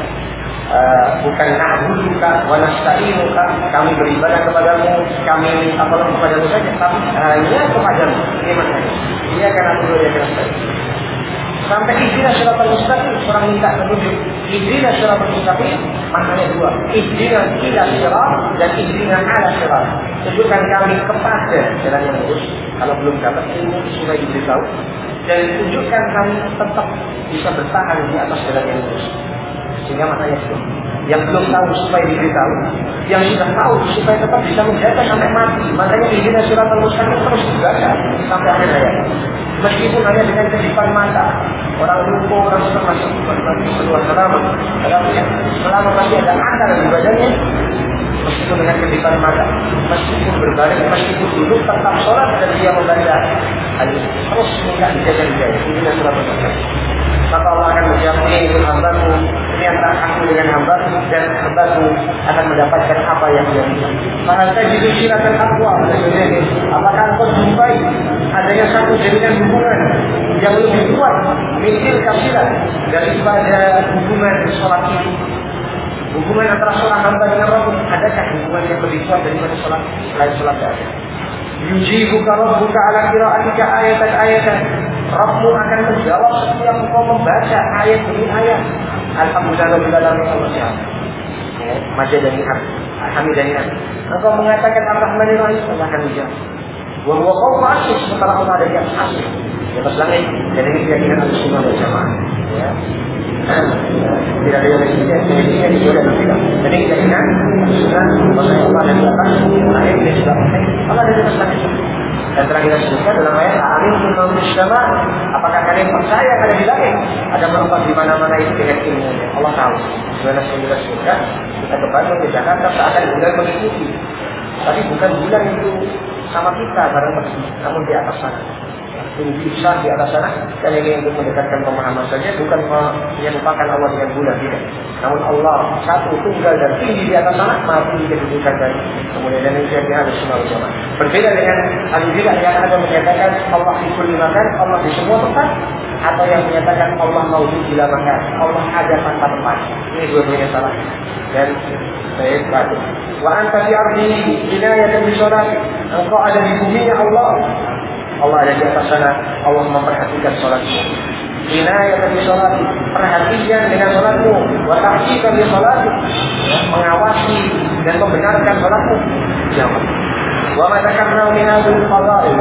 uh, bukan na'buduka wa nasta'inuka, kami beribadah kepadamu, kami minta tolong kepadamu saja, tapi hanya kepadamu. Ini maknanya. Dia akan na'budu dia akan nasta'in. Sampai ihdinas siratal mustaqim, orang minta petunjuk. Ihdinas siratal mustaqim maknanya dua. Ihdinas ila sirat dan ihdinas ala sirat. Tunjukkan kami kepada jalan yang lurus. Kalau belum dapat ilmu supaya diberitahu. Dan tunjukkan kami tetap bisa bertahan di atas jalan yang lurus. Sehingga maknanya itu. Yang belum tahu supaya diberitahu, yang sudah tahu supaya tetap bisa menjaga sampai mati. Makanya ihdinas siratal mustaqim terus dibaca sampai akhir hayat. Meskipun hanya dengan kedipan mata, orang lumpuh, orang sudah masih berbuat selama, selama masih ada akal di badannya, meskipun dengan kedipan mata, meskipun berbaring, meskipun duduk tetap sholat dan dia membaca hadis, terus minta dijaga dijaga. Ini adalah surat Al-Fatihah. Maka Allah akan menjawab, ini hambaku, ini antara aku dengan hambaku, dan hambaku akan mendapatkan apa yang dia minta. Maka saya jadi silakan aku, apakah engkau jumpai adanya satu jaminan hubungan yang lebih kuat, mikir kafilah daripada hubungan sholat ini? Hubungan antara sholat hamba dengan Rabb, adakah hubungan yang lebih kuat daripada sholat selain sholat ada? Yujibuka rabbuka ala qira'atika ayatan-ayatan. Rabbmu akan menjawab setiap engkau membaca ayat demi ayat. Alhamdulillah rabbil alamin. Majid dan hamidaniha. Engkau mengatakan Ar-Rahmanir Rahim, Allah akan menjawab. Wa huwa fawqa arsy, sementara Allah ada di atas arsy, di atas langit. Dan ini keyakinan Ahlussunnah wal Jamaah. Ya. Tidak ada yang lain yang ini juga dan tidak. Jadi keyakinan Ahlussunnah bahwa Allah ada di atas langit, ini juga penting. Allah ada di atas langit. Dan telah kita sebutkan dalam ayat Amin Tuhan Bersama. Apakah kalian percaya ada di langit? Ada merupakan di mana-mana itu dengan ilmunya. Allah tahu. Sebenarnya kita sebutkan kita ke Bandung, ke Jakarta, seakan bulan mengikuti. Tapi bukan bulan itu sama kita bareng pergi, namun di atas sana. Tinggi besar di atas sana. Dan ini untuk mendekatkan pemahaman saja, bukan menyerupakan Allah dengan bulan, tidak. Namun Allah satu, tunggal dan tinggi di atas sana, maha tinggi kedudukan dan kemudian dan yang ada semua jamaah. Berbeda dengan al-bidah yang ada menyatakan Allah di kulli makan, Allah di semua tempat, atau yang menyatakan Allah maujud bila makan, Allah ada tanpa tempat. Ini dua-duanya salah. Dan saya batu. Wa anta fi ardi inayatan bi sholati. Engkau ada di buminya Allah. Allah ada di atas sana. Allah memperhatikan salatmu. Inayatan bi sholati. Perhatian dengan salatmu. Wa tahqiqan bi sholati. Mengawasi dan membenarkan salatmu. Jawab. Wa ma takarna min hadhil fadail.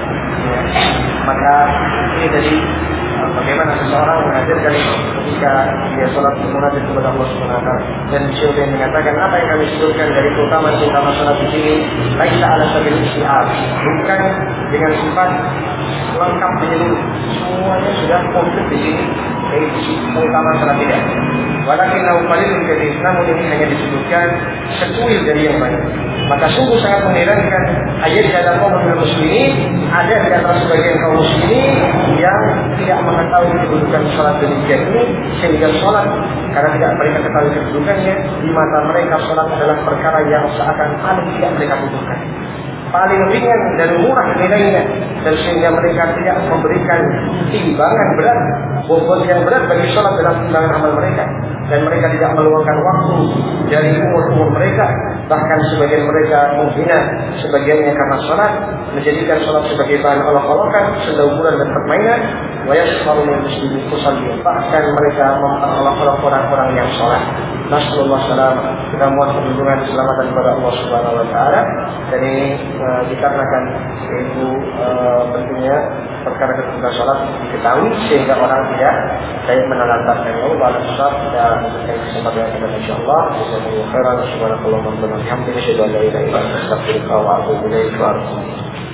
Maka ini dari bagaimana seseorang menghadirkan ketika dia sholat munajat kepada Allah Subhanahu wa taala. Dan syekh yang mengatakan apa yang kami sebutkan dari keutamaan-keutamaan sholat di sini, laisa ala sabil isti'ab, bukan dengan sifat lengkap menyeluruh. Semuanya sudah komplit di sini. Yaitu keutamaan sholat tidak. Walakin lahu qalilun katsir, namun ini hanya disebutkan sekuil dari yang banyak. Maka sungguh sangat mengherankan ayat dalam kaum muslimin, ada di antara sebagian kaum muslimin yang tidak mengetahui kedudukan sholat demikian ini, sehingga sholat karena tidak mereka ketahui kedudukannya, di mata mereka sholat adalah perkara yang seakan paling tidak mereka butuhkan, paling ringan dan murah nilainya, dan sehingga mereka tidak memberikan timbangan berat, bobot yang berat bagi sholat dalam timbangan amal mereka, dan mereka tidak meluangkan waktu dari umur-umur mereka. Bahkan sebagian mereka menghina sebagiannya karena sholat, menjadikan sholat sebagai bahan olok-olokan, sendaukuran dan permainan. Wa yasfaru min muslimin tusallin. Bahkan mereka memperolok-olok orang-orang yang sholat. Nasallallahu salam. Kita mohon perlindungan keselamatan kepada Allah Subhanahu wa taala. Dan ini uh, dikarenakan itu uh, pentingnya perkara kedudukan sholat diketahui sehingga orang tidak saya menelantarkan. Allah Subhanahu kita memberikan kesempatan yang kita insyaallah. Jazakumullahu khairan. Subhanallah wa bihamdihi, asyhadu an la ilaha illa anta, astaghfiruka wa atubu ilaik.